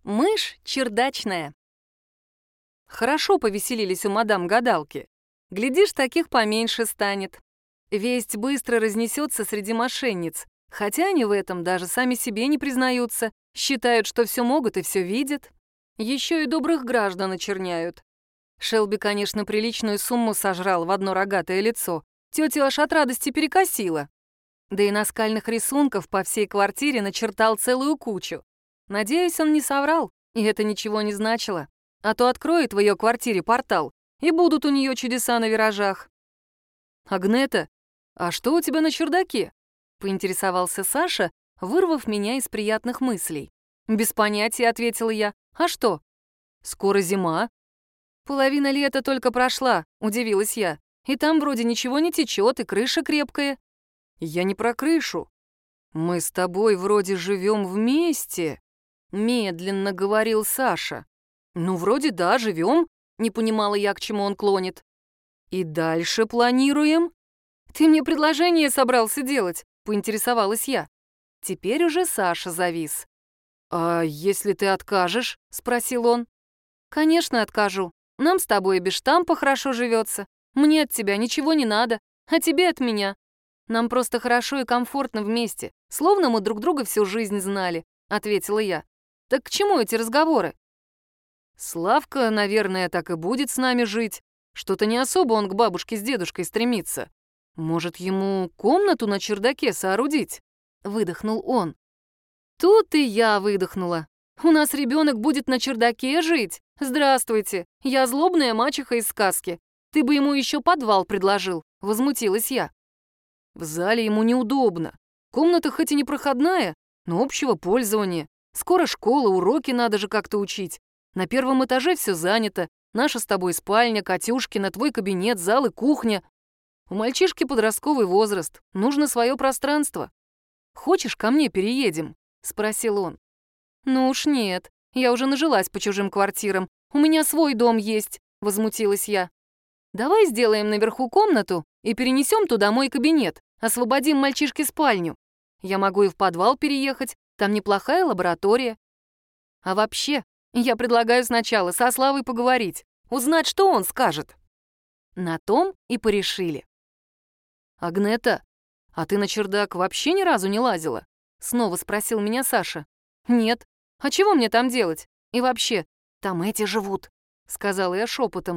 Мышь чердачная. Хорошо повеселились у мадам-гадалки. Глядишь, таких поменьше станет. Весть быстро разнесется среди мошенниц, хотя они в этом даже сами себе не признаются, считают, что все могут и все видят. Еще и добрых граждан очерняют. Шелби, конечно, приличную сумму сожрал в одно рогатое лицо. Тетю аж от радости перекосило. Да и наскальных рисунков по всей квартире начертал целую кучу. Надеюсь, он не соврал, и это ничего не значило. А то откроет в ее квартире портал, и будут у нее чудеса на виражах. «Агнета, а что у тебя на чердаке?» — поинтересовался Саша, вырвав меня из приятных мыслей. «Без понятия», — ответила я. «А что?» «Скоро зима». «Половина лета только прошла», — удивилась я. «И там вроде ничего не течет, и крыша крепкая». «Я не про крышу. Мы с тобой вроде живем вместе», — медленно говорил Саша. «Ну, вроде да, живем», — не понимала я, к чему он клонит. «И дальше планируем?» «Ты мне предложение собрался делать?» — поинтересовалась я. Теперь уже Саша завис. «А если ты откажешь?» — спросил он. «Конечно, откажу. Нам с тобой и без штампа хорошо живется. Мне от тебя ничего не надо, а тебе от меня. Нам просто хорошо и комфортно вместе, словно мы друг друга всю жизнь знали», — ответила я. «Так к чему эти разговоры?» «Славка, наверное, так и будет с нами жить. Что-то не особо он к бабушке с дедушкой стремится. Может, ему комнату на чердаке соорудить?» — выдохнул он. Тут и я выдохнула. «У нас ребенок будет на чердаке жить? Здравствуйте, я злобная мачеха из сказки. Ты бы ему еще подвал предложил», — возмутилась я. «В зале ему неудобно. Комната хоть и не проходная, но общего пользования. Скоро школа, уроки надо же как-то учить. На первом этаже все занято. Наша с тобой спальня, Катюшкина, твой кабинет, зал и кухня. У мальчишки подростковый возраст, нужно свое пространство. Хочешь, ко мне переедем?» — спросил он. «Ну уж нет, я уже нажилась по чужим квартирам. У меня свой дом есть», — возмутилась я. «Давай сделаем наверху комнату и перенесем туда мой кабинет, освободим мальчишке спальню. Я могу и в подвал переехать, там неплохая лаборатория. А вообще, я предлагаю сначала со Славой поговорить, узнать, что он скажет». На том и порешили. «Агнета, а ты на чердак вообще ни разу не лазила?» — снова спросил меня Саша. «Нет. А чего мне там делать? И вообще, там эти живут», — сказала я шепотом.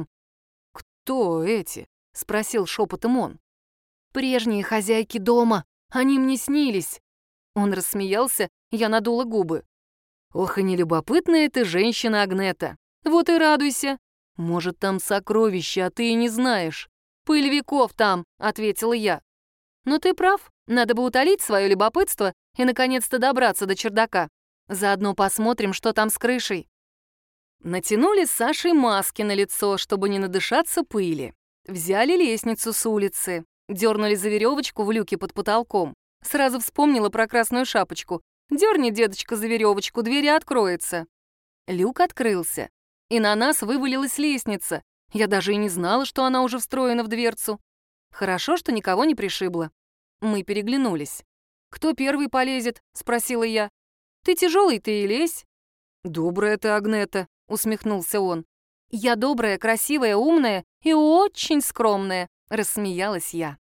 «Кто эти?» — спросил шепотом он. «Прежние хозяйки дома. Они мне снились». Он рассмеялся, я надула губы. «Ох, и нелюбопытная ты женщина, Агнета. Вот и радуйся. Может, там сокровища, а ты и не знаешь. Пыльвиков там», — ответила я. «Но ты прав, надо бы утолить свое любопытство и наконец-то добраться до чердака. Заодно посмотрим, что там с крышей». Натянули с Сашей маски на лицо, чтобы не надышаться пыли. Взяли лестницу с улицы, дернули за веревочку в люке под потолком. Сразу вспомнила про красную шапочку. «Дерни, дедочка, за веревочку, дверь и откроется». Люк открылся, и на нас вывалилась лестница. Я даже и не знала, что она уже встроена в дверцу. Хорошо, что никого не пришибло. Мы переглянулись. «Кто первый полезет?» — спросила я. «Ты тяжелый, ты и лезь». «Добрая ты, Агнета», — усмехнулся он. «Я добрая, красивая, умная и очень скромная», — рассмеялась я.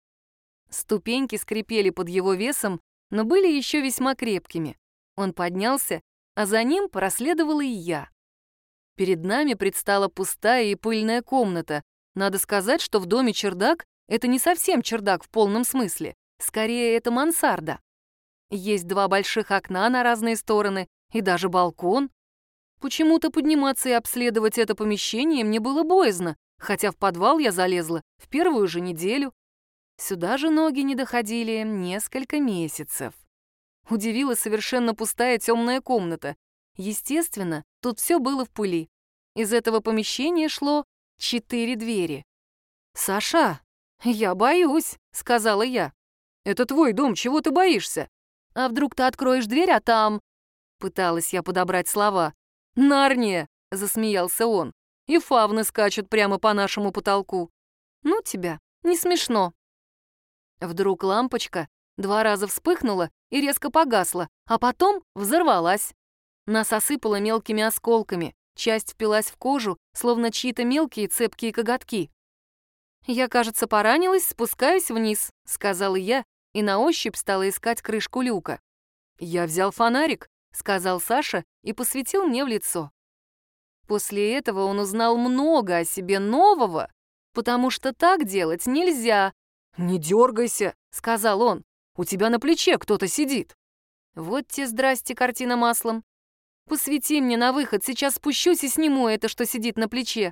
Ступеньки скрипели под его весом, но были еще весьма крепкими. Он поднялся, а за ним проследовала и я. Перед нами предстала пустая и пыльная комната. Надо сказать, что в доме чердак — это не совсем чердак в полном смысле. Скорее, это мансарда. Есть два больших окна на разные стороны и даже балкон. Почему-то подниматься и обследовать это помещение мне было боязно, хотя в подвал я залезла в первую же неделю. Сюда же ноги не доходили несколько месяцев. Удивила совершенно пустая темная комната. Естественно, тут все было в пыли. Из этого помещения шло 4 двери. «Саша, я боюсь», — сказала я. «Это твой дом, чего ты боишься?» «А вдруг ты откроешь дверь, а там...» Пыталась я подобрать слова. «Нарния!» — засмеялся он. «И фавны скачут прямо по нашему потолку». «Ну тебя, не смешно». Вдруг лампочка 2 раза вспыхнула и резко погасла, а потом взорвалась. Нас осыпало мелкими осколками, часть впилась в кожу, словно чьи-то мелкие цепкие коготки. «Я, кажется, поранилась, спускаюсь вниз», — сказала я, и на ощупь стала искать крышку люка. «Я взял фонарик», — сказал Саша и посветил мне в лицо. После этого он узнал много о себе нового, потому что так делать нельзя. «Не дергайся», — сказал он, — «у тебя на плече кто-то сидит». Вот те здрасте, картина маслом. «Посвети мне на выход, сейчас спущусь и сниму это, что сидит на плече».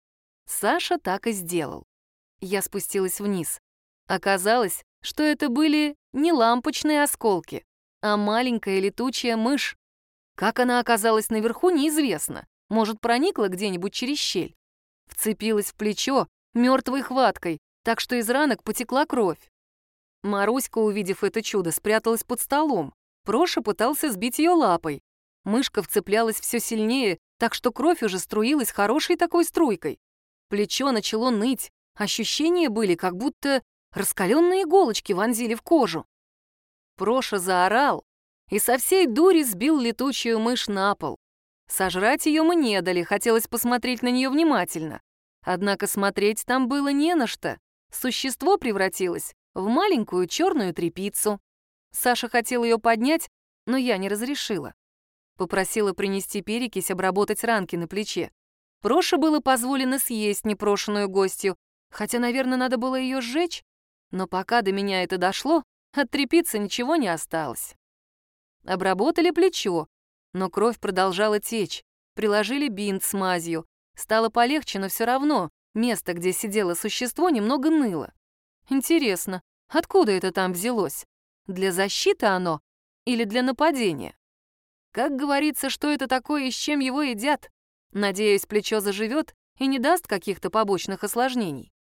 Саша так и сделал. Я спустилась вниз. Оказалось, что это были не лампочные осколки, а маленькая летучая мышь. Как она оказалась наверху, неизвестно. Может, проникла где-нибудь через щель. Вцепилась в плечо мертвой хваткой, так что из ранок потекла кровь. Маруська, увидев это чудо, спряталась под столом. Проша пытался сбить ее лапой. Мышка вцеплялась все сильнее, так что кровь уже струилась хорошей такой струйкой. Плечо начало ныть, ощущения были, как будто раскаленные иголочки вонзили в кожу. Проша заорал и со всей дури сбил летучую мышь на пол. Сожрать ее мы не дали, хотелось посмотреть на нее внимательно. Однако смотреть там было не на что. Существо превратилось в маленькую черную тряпицу. Саша хотел ее поднять, но я не разрешила. Попросила принести перекись, обработать ранки на плече. Проше было позволено съесть непрошенную гостью, хотя, наверное, надо было ее сжечь. Но пока до меня это дошло, от тряпицы ничего не осталось. Обработали плечо, но кровь продолжала течь. Приложили бинт с мазью. Стало полегче, но все равно место, где сидело существо, немного ныло. Интересно, откуда это там взялось? Для защиты оно или для нападения? Как говорится, что это такое и с чем его едят? Надеюсь, плечо заживет и не даст каких-то побочных осложнений.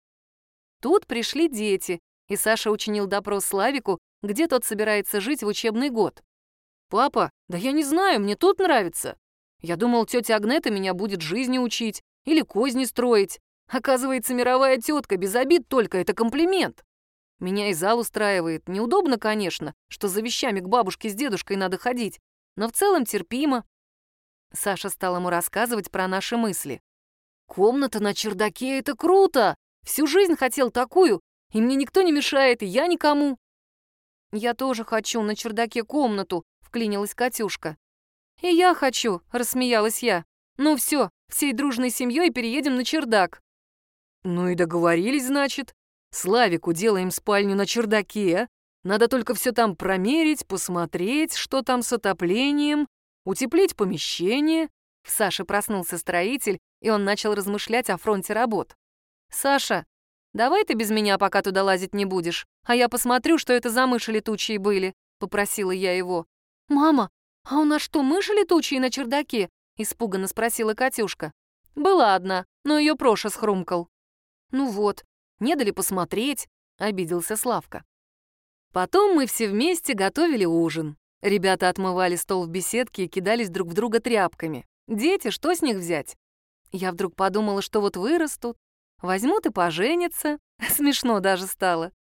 Тут пришли дети, и Саша учинил допрос Славику, где тот собирается жить в учебный год. «Папа, да я не знаю, мне тут нравится. Я думал, тетя Агнета меня будет жизни учить или козни строить. Оказывается, мировая тетка, без обид только, это комплимент. Меня и зал устраивает. Неудобно, конечно, что за вещами к бабушке с дедушкой надо ходить, но в целом терпимо». Саша стал ему рассказывать про наши мысли. «Комната на чердаке — это круто! Всю жизнь хотел такую, и мне никто не мешает, и я никому». «Я тоже хочу на чердаке комнату», — вклинилась Катюшка. «И я хочу», — рассмеялась я. «Ну все, всей дружной семьей переедем на чердак». «Ну и договорились, значит. Славику делаем спальню на чердаке. Надо только все там промерить, посмотреть, что там с отоплением, утеплить помещение». В Саше проснулся строитель, и он начал размышлять о фронте работ. «Саша, давай ты без меня пока туда лазить не будешь, а я посмотрю, что это за мыши летучие были», — попросила я его. «Мама, а у нас что, мыши летучие на чердаке?» — испуганно спросила Катюшка. «Была одна, но ее Проша схрумкал». «Ну вот, не дали посмотреть», — обиделся Славка. Потом мы все вместе готовили ужин. Ребята отмывали стол в беседке и кидались друг в друга тряпками. Дети, что с них взять? Я вдруг подумала, что вот вырастут, возьмут и поженятся. Смешно даже стало.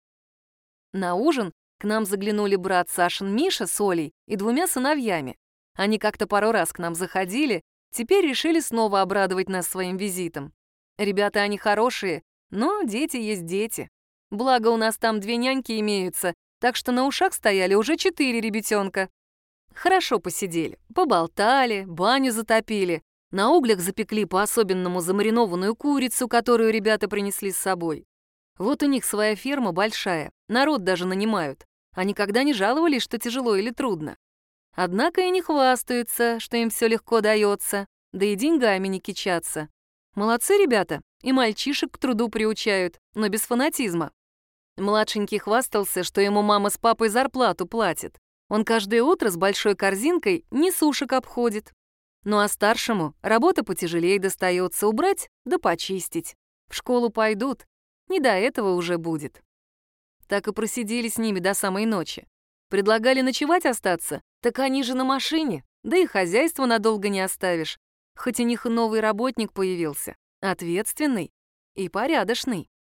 На ужин к нам заглянули брат Сашин Миша с Олей и двумя сыновьями. Они как-то пару раз к нам заходили, теперь решили снова обрадовать нас своим визитом. Ребята они хорошие, но дети есть дети. Благо у нас там 2 няньки имеются, так что на ушах стояли уже 4 ребятенка. Хорошо посидели, поболтали, баню затопили, на углях запекли по-особенному замаринованную курицу, которую ребята принесли с собой. Вот у них своя ферма большая, народ даже нанимают, а никогда не жаловались, что тяжело или трудно. Однако и не хвастаются, что им все легко дается, да и деньгами не кичатся. Молодцы ребята, и мальчишек к труду приучают, но без фанатизма. Младшенький хвастался, что ему мама с папой зарплату платит. Он каждое утро с большой корзинкой несушек обходит. Ну а старшему работа потяжелее достается убрать да почистить. В школу пойдут, не до этого уже будет. Так и просидели с ними до самой ночи. Предлагали ночевать остаться, так они же на машине, да и хозяйство надолго не оставишь. Хоть у них и новый работник появился, ответственный и порядочный.